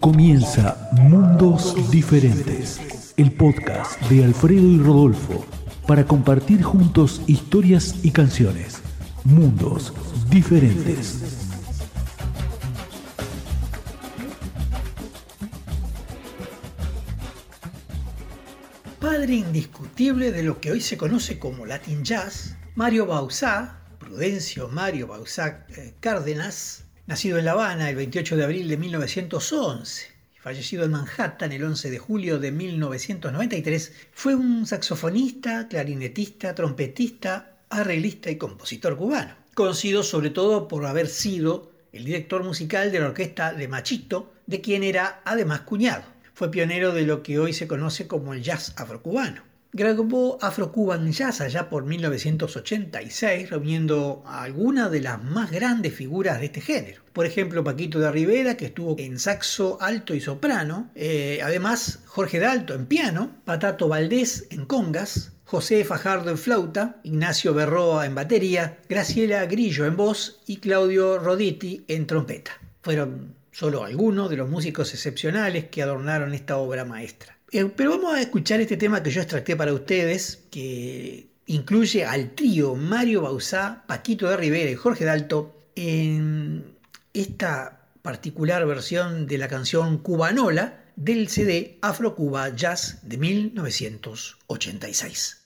Comienza Mundos Diferentes, el podcast de Alfredo y Rodolfo, para compartir juntos historias y canciones. Mundos Diferentes. Padre indiscutible de lo que hoy se conoce como Latin Jazz, Mario Bauzá, Prudencio Mario Bauzá Cárdenas, nacido en La Habana el 28 de abril de 1911 y fallecido en Manhattan el 11 de julio de 1993, fue un saxofonista, clarinetista, trompetista, arreglista y compositor cubano, conocido sobre todo por haber sido el director musical de la orquesta de Machito, de quien era además cuñado. Fue pionero de lo que hoy se conoce como el jazz afrocubano. Grabó Afro-Cuban Jazz allá por 1986, reuniendo a algunas de las más grandes figuras de este género. Por ejemplo, Paquito de Rivera, que estuvo en saxo alto y soprano. Además, Jorge Dalto en piano, Patato Valdés en congas, José Fajardo en flauta, Ignacio Berroa en batería, Graciela Grillo en voz y Claudio Roditi en trompeta. Fueron solo algunos de los músicos excepcionales que adornaron esta obra maestra. Pero vamos a escuchar este tema que yo extracté para ustedes, que incluye al trío Mario Bauzá, Paquito de Rivera y Jorge Dalto en esta particular versión de la canción Cubanola del CD Afro-Cuba Jazz de 1986.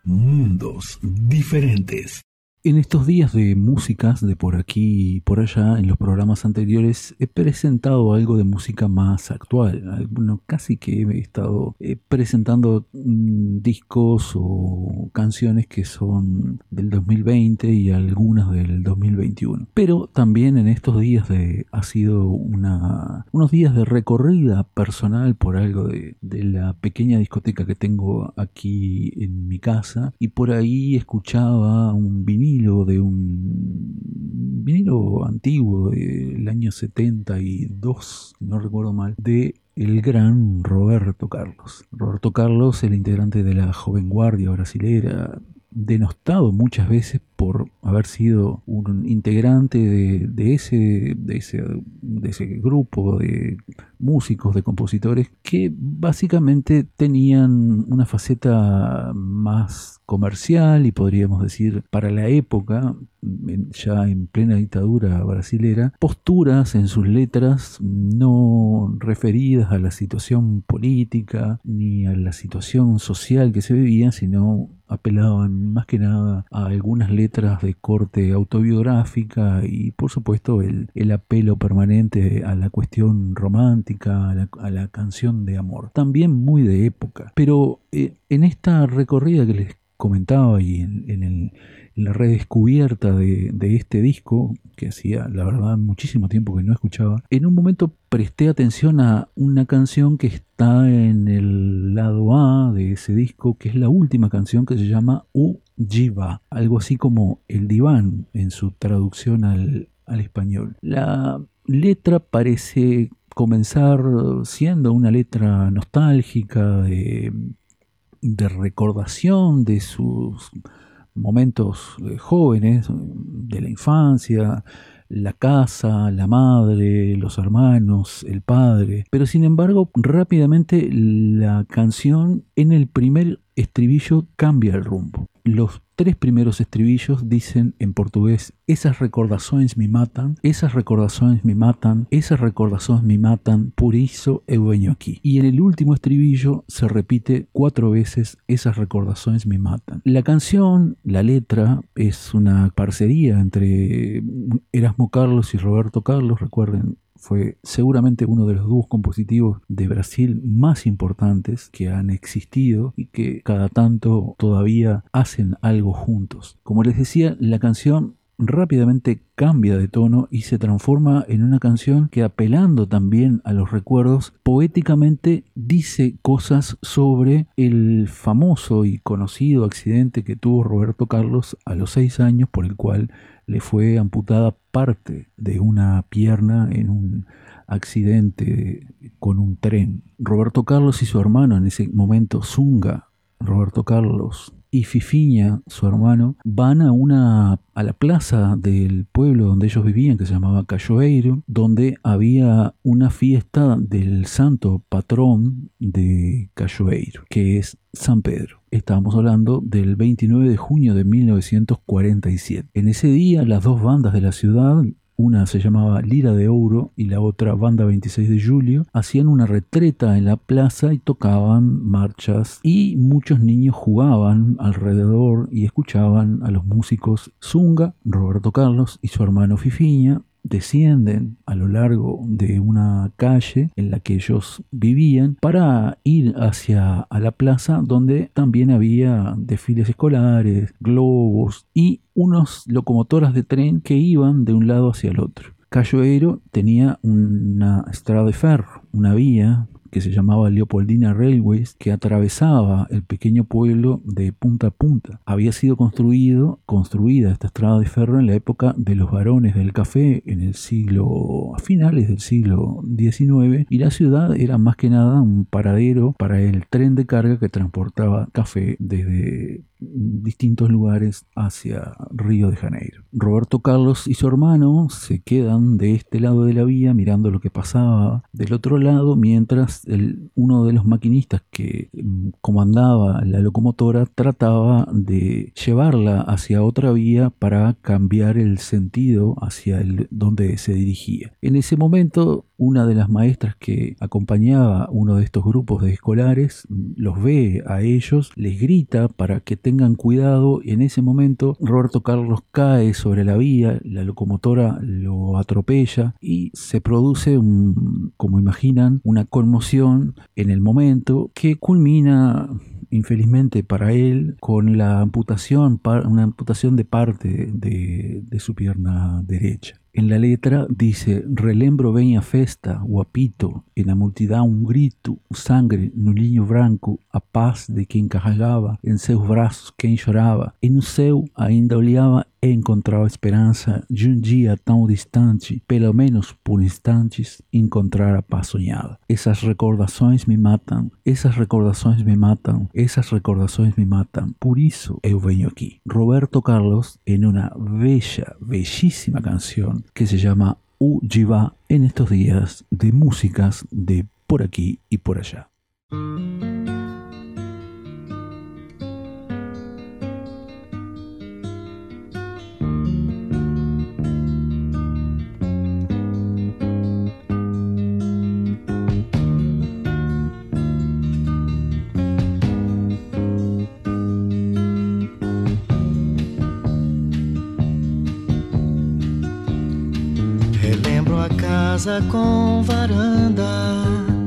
Mundos diferentes. En estos días de músicas de por aquí y por allá, en los programas anteriores, he presentado algo de música más actual. Bueno, casi que he estado presentando discos o canciones que son del 2020 y algunas del 2021. Pero también en estos días ha sido unos días de recorrida personal por algo de la pequeña discoteca que tengo aquí en mi casa, y por ahí escuchaba un vinilo antiguo del año 72, no recuerdo mal, de el gran Roberto Carlos. Roberto Carlos, el integrante de la Joven Guardia brasilera, denostado muchas veces por haber sido un integrante de ese grupo de músicos, de compositores, que básicamente tenían una faceta más comercial y, podríamos decir, para la época, ya en plena dictadura brasilera, posturas en sus letras no referidas a la situación política ni a la situación social que se vivía, sino apelaban más que nada a algunas letras de corte autobiográfica y, por supuesto, el apelo permanente a la cuestión romántica, a la canción de amor. También muy de época. Pero en esta recorrida que les comentaba y en la redescubierta de este disco, que hacía, la verdad, muchísimo tiempo que no escuchaba, en un momento presté atención a una canción que está en el lado A de ese disco, que es la última canción, que se llama U Jiva, algo así como El Diván en su traducción al español. La letra parece comenzar siendo una letra nostálgica de recordación de sus momentos jóvenes, de la infancia, la casa, la madre, los hermanos, el padre. Pero sin embargo, rápidamente la canción en el primer estribillo cambia el rumbo. Los 3 primeros estribillos dicen en portugués: esas recordações me matan, esas recordações me matan, esas recordações me matan, por isso eu venho aqui. Y en el último estribillo se repite 4 veces: esas recordações me matan. La canción, la letra, es una parcería entre Erasmo Carlos y Roberto Carlos. Recuerden, fue seguramente uno de los dúos compositivos de Brasil más importantes que han existido y que cada tanto todavía hacen algo juntos. Como les decía, la canción rápidamente cambia de tono y se transforma en una canción que, apelando también a los recuerdos, poéticamente dice cosas sobre el famoso y conocido accidente que tuvo Roberto Carlos a los 6 años, por el cual le fue amputada parte de una pierna en un accidente con un tren. Roberto Carlos y su hermano, en ese momento Zunga, Roberto Carlos y Fifinha, su hermano, van a la plaza del pueblo donde ellos vivían, que se llamaba Cachoeiro, donde había una fiesta del santo patrón de Cachoeiro, que es San Pedro. Estábamos hablando del 29 de junio de 1947. En ese día, las 2 bandas de la ciudad, una se llamaba Lira de Ouro y la otra Banda 26 de Julio, hacían una retreta en la plaza y tocaban marchas, y muchos niños jugaban alrededor y escuchaban a los músicos Zunga, Roberto Carlos y su hermano Fifinha. Descienden a lo largo de una calle en la que ellos vivían para ir hacia a la plaza, donde también había desfiles escolares, globos y unos locomotoras de tren que iban de un lado hacia el otro. Cachoeiro tenía una estrada de ferro, una vía que se llamaba Leopoldina Railways, que atravesaba el pequeño pueblo de punta a punta. Había sido construida esta estrada de ferro en la época de los varones del café, a finales del siglo XIX, y la ciudad era más que nada un paradero para el tren de carga que transportaba café desde distintos lugares hacia Río de Janeiro. Roberto Carlos y su hermano se quedan de este lado de la vía mirando lo que pasaba del otro lado, mientras uno de los maquinistas que comandaba la locomotora trataba de llevarla hacia otra vía para cambiar el sentido hacia donde se dirigía. En ese momento, una de las maestras que acompañaba uno de estos grupos de escolares los ve a ellos, les grita para que tengan tengan cuidado. Y en ese momento Roberto Carlos cae sobre la vía, la locomotora lo atropella y se produce, como imaginan, una conmoción en el momento que culmina, infelizmente para él, con la amputación, una amputación de parte de su pierna derecha. En la letra dice: relembro bem a festa, o apito, e na multidão grito, o sangue no linho branco, a paz de quem carregava em seus braços quem chorava, e no céu ainda olhava e encontrava esperança de dia tão distante, pelo menos por instantes, encontrar a paz sonhada. Essas recordações me matam, essas recordações me matam, essas recordações me matam, por isso eu venho aqui. Roberto Carlos en una bellísima canción que se llama U Jiva, en estos días de músicas de por aquí y por allá. Casa com varanda,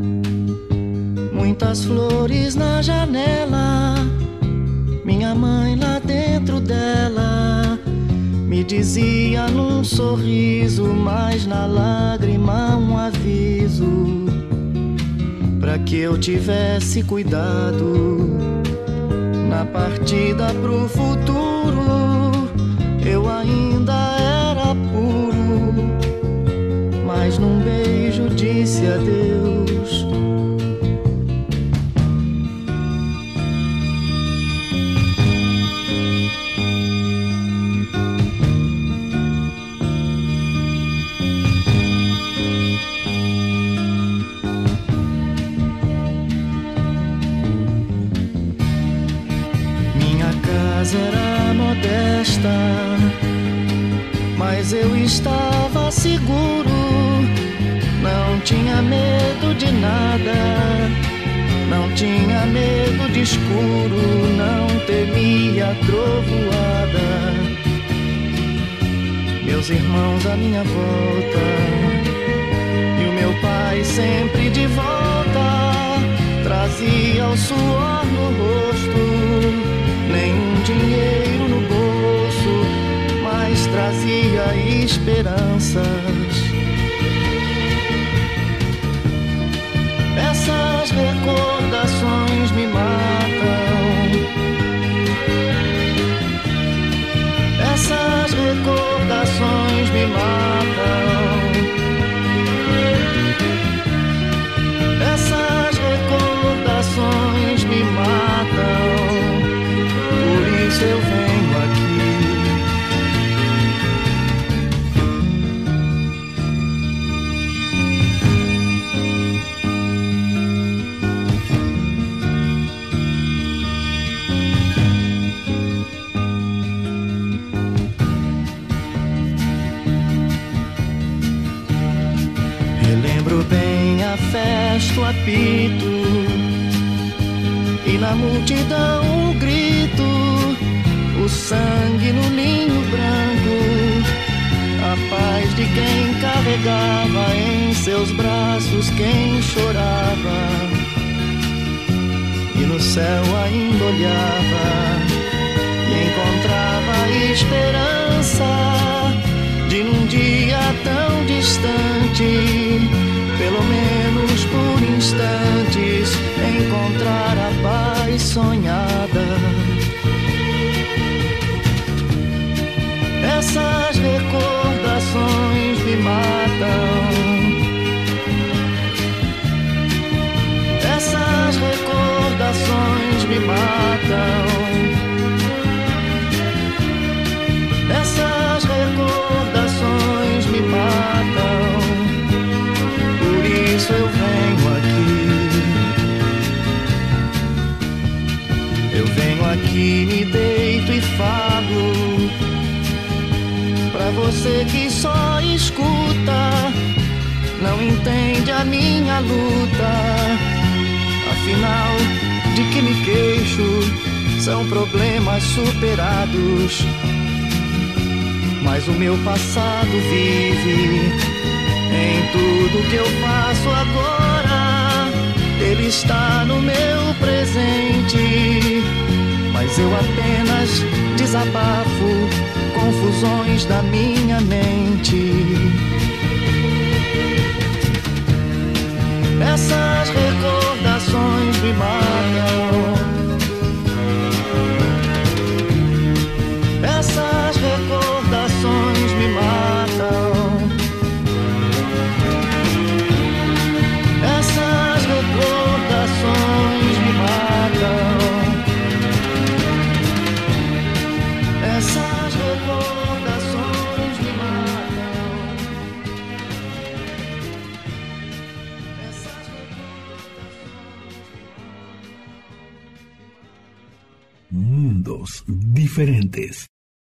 muitas flores na janela. Minha mãe lá dentro dela me dizia num sorriso, mas na lágrima um aviso, pra que eu tivesse cuidado na partida pro futuro. Eu ainda era puro, mas num beijo disse adeus. Minha casa era modesta, mas eu estava seguro. Não tinha medo de nada, não tinha medo de escuro, não temia trovoada. Meus irmãos à minha volta e o meu pai sempre de volta, trazia o suor no rosto, nenhum dinheiro no bolso, mas trazia esperanças. Essas recordações me matam, essas recordações me matam, essas recordações me matam, por isso eu venho aqui. Festa o apito e na multidão um grito, o sangue no linho branco, a paz de quem carregava em seus braços quem chorava, e no céu ainda olhava e encontrava esperança de num dia tão distante, pelo menos por instantes, encontrar a paz sonhada. Essas recordações me matam, essas recordações me matam, essas recordações me matam. Por isso eu venho aqui, eu venho aqui, me deito e falo pra você que só escuta, não entende a minha luta. Afinal, de que me queixo são problemas superados. Mas o meu passado vive em tudo que eu faço agora. Ele está no meu presente, mas eu apenas desabafo confusões da minha mente. Essas recordações me matam. Essas recordações me matam. Essas recordações me matam. Essas recordações me matam. Essas Mundos diferentes.